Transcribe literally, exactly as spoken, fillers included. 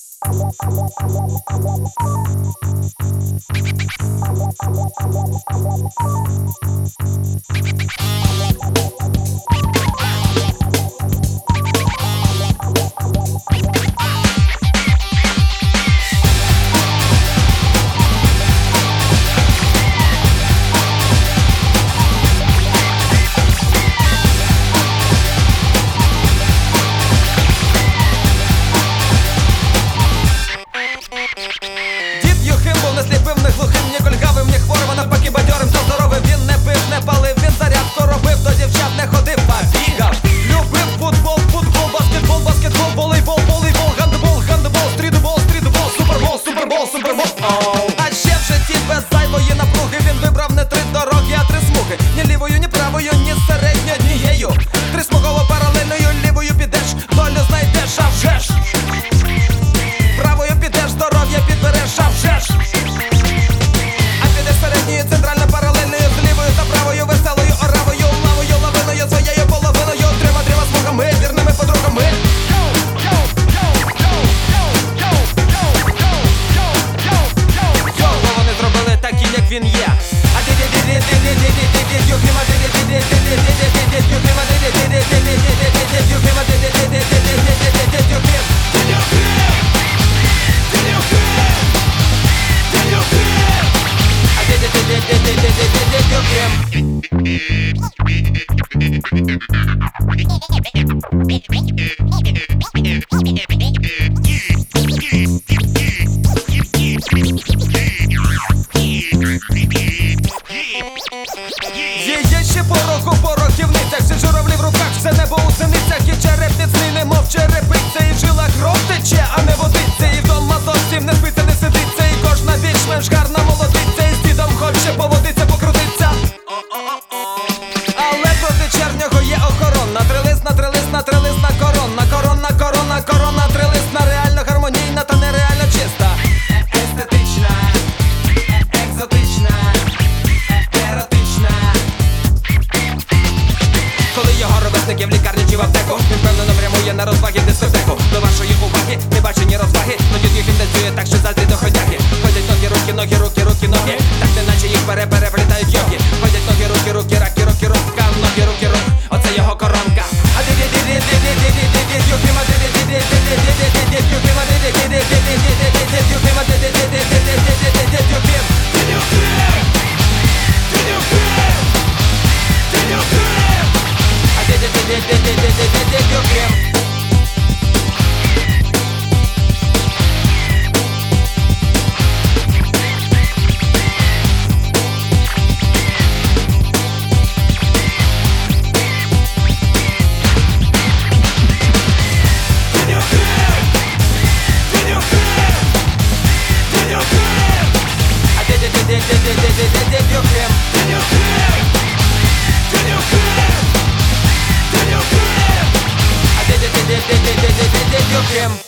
Є ще пороху по роківницях, всі журавлі в руках, все небо у синицях, і череп міцний, немов черепиця, і в жилах кров тече, а не водиться, і вдома зовсім не спиться, не сидиться, і кожна більш-менш гарна молодиця, і з дідом хоче поводиться, покрутиться. Але проти чернього є охорона, трилисна, трилисна, трилисна корона, корона, корона, корона, трилисна, реально гармонійна та нереально чиста, естетична, екзотична, еротична. Коли його ровесники в лікарні чи в аптеку, він впевнено прямує на розваги в дискотеку. До вашої уваги не бачені розваги, но дід їх танцює так, що заздрі до ходяги. Ходять ноги, руки, ноги, руки, руки, ноги, так неначе їх пере-переплітають йоги. Ходять ноги, руки, руки, раки, руки, рука, ноги, руки, рук, оце його коронка. А ди ди ди ди ди ди ди ди ди ди юхима ди ди ди ди ди ди ди ди ди юхима ди ди ди ди ди ди ди ди ди юхима ди ди ди ди ди ди ди ди ди юхим. Did you hear? Did you hear? Did you hear? А ди ди ди ди ди ди ди ди ди юхим. Him.